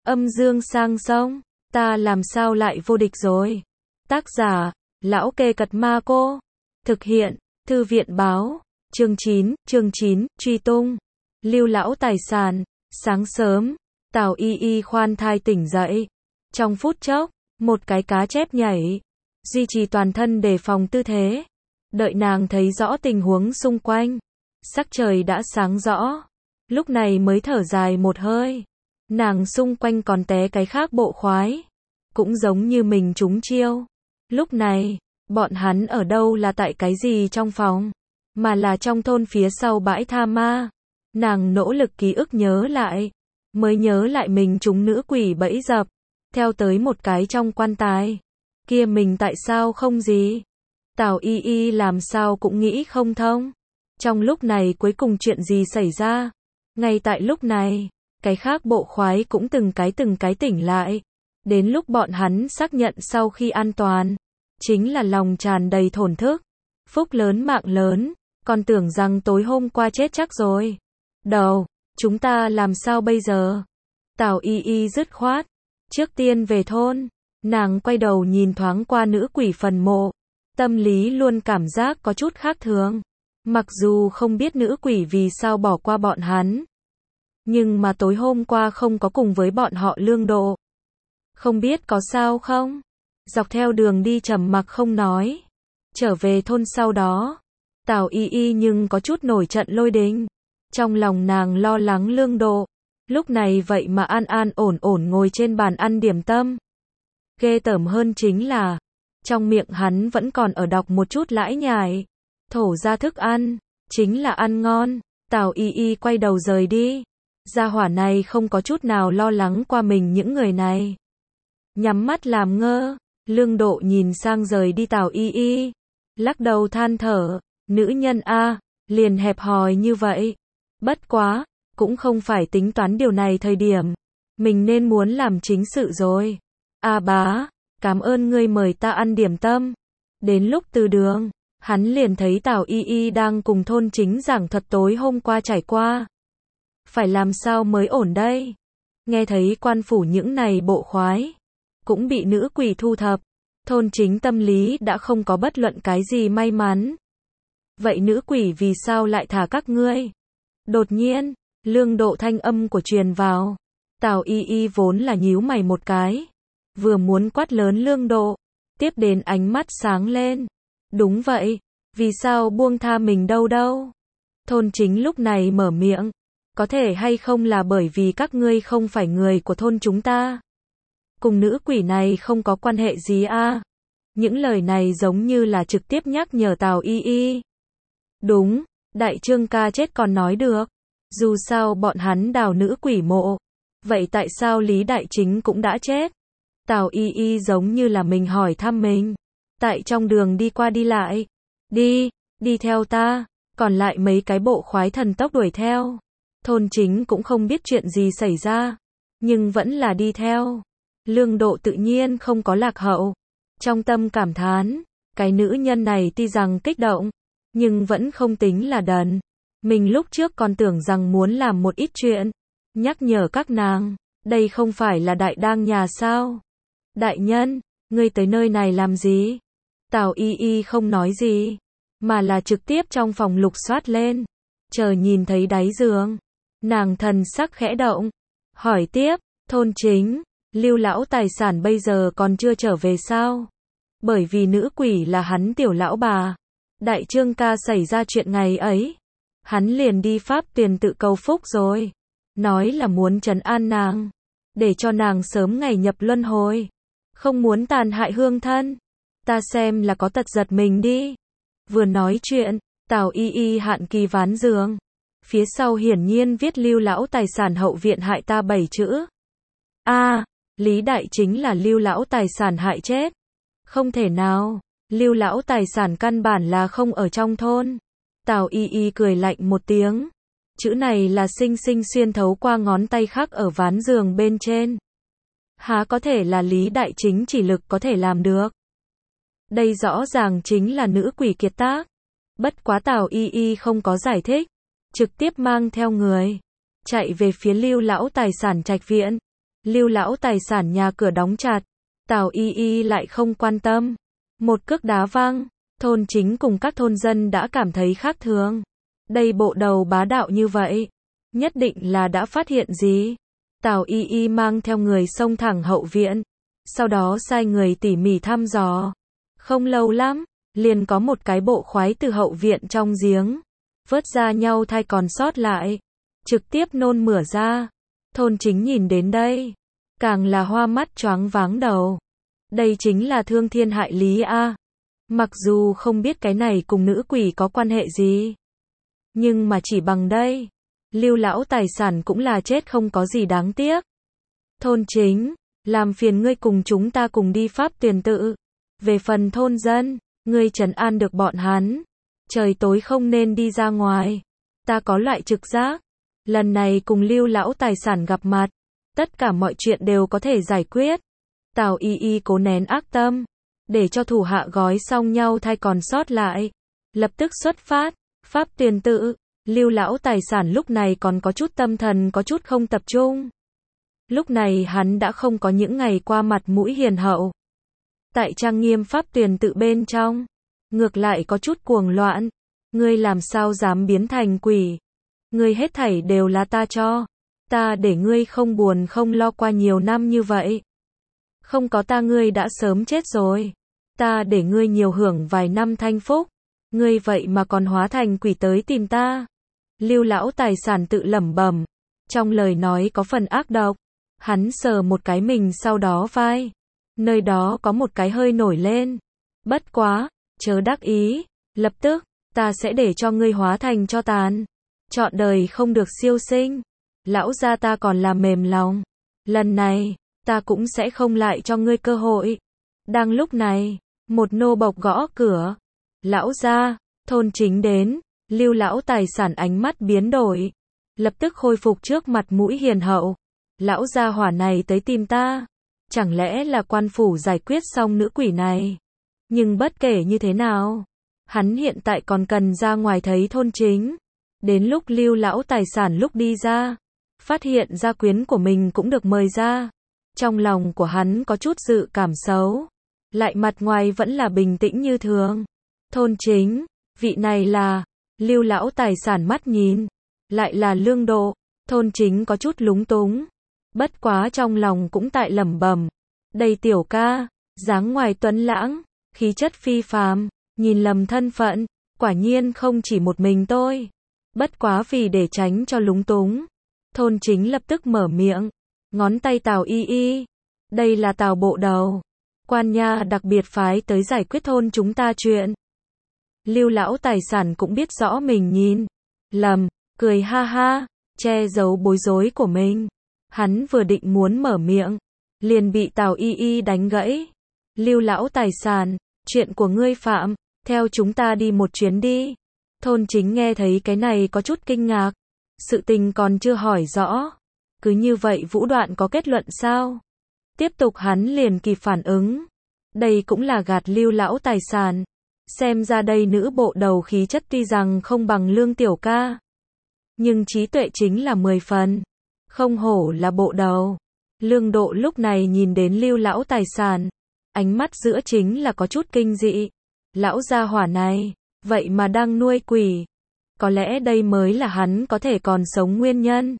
Âm dương sang sông, ta làm sao lại vô địch rồi. Tác giả, Lão Kê Cật Ma Cô. Thực hiện, Thư viện báo. Chương 9, truy tung. Lưu lão tài sản. Sáng sớm, Tào Y Y khoan thai tỉnh dậy. Trong phút chốc, một cái cá chép nhảy, duy trì toàn thân đề phòng tư thế. Đợi nàng thấy rõ tình huống xung quanh, sắc trời đã sáng rõ, lúc này mới thở dài một hơi. Nàng xung quanh còn té cái khác bộ khoái, cũng giống như mình trúng chiêu. Lúc này, bọn hắn ở đâu là tại cái gì trong phòng, mà là trong thôn phía sau bãi tha ma. Nàng nỗ lực ký ức nhớ lại, mới nhớ lại mình trúng nữ quỷ bẫy dập, theo tới một cái trong quan tài. Kia mình tại sao không gì? Tào Y Y làm sao cũng nghĩ không thông. Trong lúc này cuối cùng chuyện gì xảy ra? Ngay tại lúc này, cái khác bộ khoái cũng từng cái tỉnh lại. Đến lúc bọn hắn xác nhận sau khi an toàn, chính là lòng tràn đầy thổn thức. Phúc lớn mạng lớn, còn tưởng rằng tối hôm qua chết chắc rồi. Đầu, chúng ta làm sao bây giờ? Tào Y Y dứt khoát. Trước tiên về thôn, nàng quay đầu nhìn thoáng qua nữ quỷ phần mộ. Tâm lý luôn cảm giác có chút khác thường. Mặc dù không biết nữ quỷ vì sao bỏ qua bọn hắn, nhưng mà tối hôm qua không có cùng với bọn họ lương độ. Không biết có sao không? Dọc theo đường đi trầm mặc không nói. Trở về thôn sau đó, Tào Y Y nhưng có chút nổi trận lôi đình. Trong lòng nàng lo lắng lương độ. Lúc này vậy mà an an ổn ổn ngồi trên bàn ăn điểm tâm. Ghê tởm hơn chính là, trong miệng hắn vẫn còn ở đọc một chút lãi nhải. Thổ ra thức ăn, chính là ăn ngon. Tào Y Y quay đầu rời đi. Gia hỏa này không có chút nào lo lắng qua mình những người này. Nhắm mắt làm ngơ, lương độ nhìn sang rời đi Tào Y Y. Lắc đầu than thở, nữ nhân a, liền hẹp hòi như vậy. Bất quá, cũng không phải tính toán điều này thời điểm. Mình nên muốn làm chính sự rồi. A bá, cảm ơn ngươi mời ta ăn điểm tâm. Đến lúc từ đường, hắn liền thấy Tào Y Y đang cùng thôn chính giảng thuật tối hôm qua trải qua. Phải làm sao mới ổn đây? Nghe thấy quan phủ những này bộ khoái cũng bị nữ quỷ thu thập, thôn chính tâm lý đã không có bất luận cái gì may mắn. Vậy nữ quỷ vì sao lại thả các ngươi? Đột nhiên, lương độ thanh âm của truyền vào. Tào Y Y vốn là nhíu mày một cái, vừa muốn quát lớn lương độ, tiếp đến ánh mắt sáng lên. Đúng vậy, vì sao buông tha mình đâu? Thôn chính lúc này mở miệng, có thể hay không là bởi vì các ngươi không phải người của thôn chúng ta? Cùng nữ quỷ này không có quan hệ gì a? Những lời này giống như là trực tiếp nhắc nhở Tào Y Y. Đúng, đại trương ca chết còn nói được. Dù sao bọn hắn đào nữ quỷ mộ. Vậy tại sao Lý Đại Chính cũng đã chết? Tào Y Y giống như là mình hỏi thăm mình. Tại trong đường đi qua đi lại. Đi theo ta. Còn lại mấy cái bộ khoái thần tốc đuổi theo. Thôn chính cũng không biết chuyện gì xảy ra, nhưng vẫn là đi theo. Lương độ tự nhiên không có lạc hậu. Trong tâm cảm thán, cái nữ nhân này tuy rằng kích động, nhưng vẫn không tính là đần. Mình lúc trước còn tưởng rằng muốn làm một ít chuyện, nhắc nhở các nàng, đây không phải là đại đang nhà sao? Đại nhân, ngươi tới nơi này làm gì? Tào Y Y không nói gì, mà là trực tiếp trong phòng lục soát lên. Chờ nhìn thấy đáy giường, nàng thần sắc khẽ động, hỏi tiếp, thôn chính, Lưu lão tài sản bây giờ còn chưa trở về sao? Bởi vì nữ quỷ là hắn tiểu lão bà. Đại trương ca xảy ra chuyện ngày ấy, hắn liền đi Pháp Tuyền tự cầu phúc rồi. Nói là muốn trấn an nàng, để cho nàng sớm ngày nhập luân hồi, không muốn tàn hại hương thân. Ta xem là có tật giật mình đi. Vừa nói chuyện, Tào Y Y hạn kỳ ván giường. Phía sau hiển nhiên viết Lưu lão tài sản hậu viện hại ta 7 chữ. Lý Đại Chính là Lưu lão tài sản hại chết. Không thể nào, Lưu lão tài sản căn bản là không ở trong thôn. Tào Y Y cười lạnh một tiếng. Chữ này là xinh xinh xuyên thấu qua ngón tay khắc ở ván giường bên trên. Há có thể là Lý Đại Chính chỉ lực có thể làm được. Đây rõ ràng chính là nữ quỷ kiệt tác. Bất quá Tào Y Y không có giải thích, trực tiếp mang theo người chạy về phía Lưu lão tài sản trạch viện. Lưu lão tài sản nhà cửa đóng chặt, Tào Y Y lại không quan tâm. Một cước đá văng, thôn chính cùng các thôn dân đã cảm thấy khác thường. Đây bộ đầu bá đạo như vậy, nhất định là đã phát hiện gì. Tào Y Y mang theo người xông thẳng hậu viện, sau đó sai người tỉ mỉ thăm dò. Không lâu lắm, liền có một cái bộ khoái từ hậu viện trong giếng vớt ra nhau thai còn sót lại, trực tiếp nôn mửa ra. Thôn chính nhìn đến đây, càng là hoa mắt choáng váng đầu. Đây chính là thương thiên hại lý a. Mặc dù không biết cái này cùng nữ quỷ có quan hệ gì, nhưng mà chỉ bằng đây, Lưu lão tài sản cũng là chết không có gì đáng tiếc. Thôn chính, làm phiền ngươi cùng chúng ta cùng đi Pháp Tuyền tự. Về phần thôn dân, ngươi trấn an được bọn hắn. Trời tối không nên đi ra ngoài. Ta có loại trực giác, lần này cùng Lưu lão tài sản gặp mặt, tất cả mọi chuyện đều có thể giải quyết. Tào Y Y cố nén ác tâm, để cho thủ hạ gói xong nhau thai còn sót lại, lập tức xuất phát. Pháp Tuyền tự. Lưu lão tài sản lúc này còn có chút tâm thần có chút không tập trung. Lúc này hắn đã không có những ngày qua mặt mũi hiền hậu. Tại trang nghiêm Pháp Tuyền tự bên trong, ngược lại có chút cuồng loạn. Ngươi làm sao dám biến thành quỷ? Ngươi hết thảy đều là ta cho. Ta để ngươi không buồn không lo qua nhiều năm như vậy. Không có ta ngươi đã sớm chết rồi. Ta để ngươi nhiều hưởng vài năm thanh phúc. Ngươi vậy mà còn hóa thành quỷ tới tìm ta. Lưu lão tài sản tự lẩm bẩm, trong lời nói có phần ác độc. Hắn sờ một cái mình sau đó vai, nơi đó có một cái hơi nổi lên. Bất quá, chớ đắc ý, lập tức, ta sẽ để cho ngươi hóa thành tro tàn, trọn đời không được siêu sinh. Lão gia ta còn là mềm lòng, lần này, ta cũng sẽ không lại cho ngươi cơ hội. Đang lúc này, một nô bộc gõ cửa. Lão gia, thôn chính đến. Lưu lão tài sản ánh mắt biến đổi, lập tức khôi phục trước mặt mũi hiền hậu. Lão gia hỏa này tới tìm ta, chẳng lẽ là quan phủ giải quyết xong nữ quỷ này? Nhưng bất kể như thế nào, hắn hiện tại còn cần ra ngoài thấy thôn chính. Đến lúc Lưu lão tài sản lúc đi ra, phát hiện gia quyến của mình cũng được mời ra. Trong lòng của hắn có chút dự cảm xấu, lại mặt ngoài vẫn là bình tĩnh như thường. Thôn chính, vị này là... Lưu lão tài sản mắt nhìn, lại là Lương Độ. Thôn chính có chút lúng túng, bất quá trong lòng cũng tại lẩm bẩm, đây tiểu ca, dáng ngoài tuấn lãng, khí chất phi phàm, nhìn lầm thân phận, quả nhiên không chỉ một mình tôi. Bất quá vì để tránh cho lúng túng, thôn chính lập tức mở miệng, ngón tay Tào Y Y, đây là Tào bộ đầu, quan nha đặc biệt phái tới giải quyết thôn chúng ta chuyện. Lưu lão tài sản cũng biết rõ mình nhìn lầm, cười ha ha, che giấu bối rối của mình. Hắn vừa định muốn mở miệng, liền bị Tào Y Y đánh gãy. Lưu lão tài sản, chuyện của ngươi phạm, theo chúng ta đi một chuyến đi. Thôn chính nghe thấy cái này có chút kinh ngạc, sự tình còn chưa hỏi rõ, cứ như vậy vũ đoạn có kết luận sao? Tiếp tục hắn liền kịp phản ứng, đây cũng là gạt Lưu lão tài sản. Xem ra đây nữ bộ đầu khí chất tuy rằng không bằng Lương tiểu ca, nhưng trí tuệ chính là 10 phần. Không hổ là bộ đầu. Lương Độ lúc này nhìn đến Lưu lão tài sản, ánh mắt giữa chính là có chút kinh dị. Lão gia hỏa này, vậy mà đang nuôi quỷ. Có lẽ đây mới là hắn có thể còn sống nguyên nhân.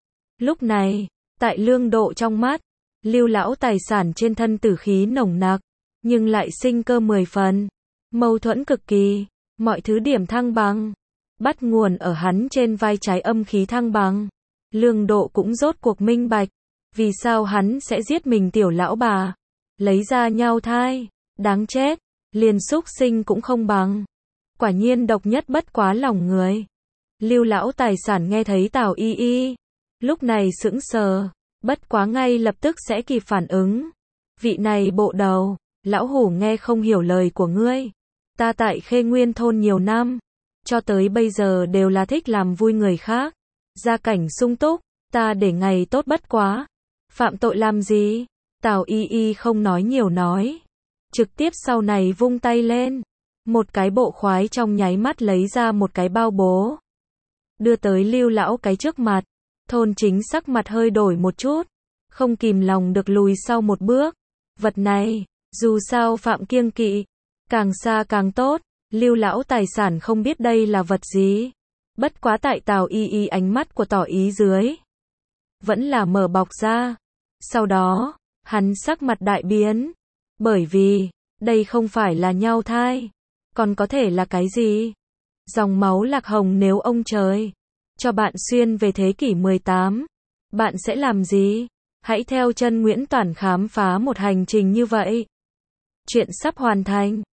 Lúc này, tại Lương Độ trong mắt, Lưu lão tài sản trên thân tử khí nồng nặc, nhưng lại sinh cơ 10 phần. Mâu thuẫn cực kỳ, mọi thứ điểm thăng bằng, bắt nguồn ở hắn trên vai trái âm khí thăng bằng. Lương Độ cũng rốt cuộc minh bạch, vì sao hắn sẽ giết mình tiểu lão bà, lấy ra nhau thai, đáng chết, liền súc sinh cũng không bằng. Quả nhiên độc nhất bất quá lòng người. Lưu lão tài sản nghe thấy Tào Y Y, lúc này sững sờ, bất quá ngay lập tức sẽ kịp phản ứng. Vị này bộ đầu, lão hủ nghe không hiểu lời của ngươi. Ta tại Khê Nguyên thôn nhiều năm, cho tới bây giờ đều là thích làm vui người khác. Gia cảnh sung túc, ta để ngày tốt bất quá. Phạm tội làm gì? Tào Y Y không nói nhiều nói, trực tiếp sau này vung tay lên. Một cái bộ khoái trong nháy mắt lấy ra một cái bao bố, đưa tới Lưu lão cái trước mặt. Thôn chính sắc mặt hơi đổi một chút, không kìm lòng được lùi sau một bước. Vật này, dù sao Phạm kiêng kỵ, càng xa càng tốt, Lưu lão tài sản không biết đây là vật gì. Bất quá tại Tào Y ánh mắt của tỏ ý dưới, vẫn là mở bọc ra. Sau đó, hắn sắc mặt đại biến, bởi vì, đây không phải là nhau thai, còn có thể là cái gì? Dòng máu lạc hồng nếu ông trời cho bạn xuyên về thế kỷ 18, bạn sẽ làm gì? Hãy theo chân Nguyễn Toản khám phá một hành trình như vậy. Chuyện sắp hoàn thành.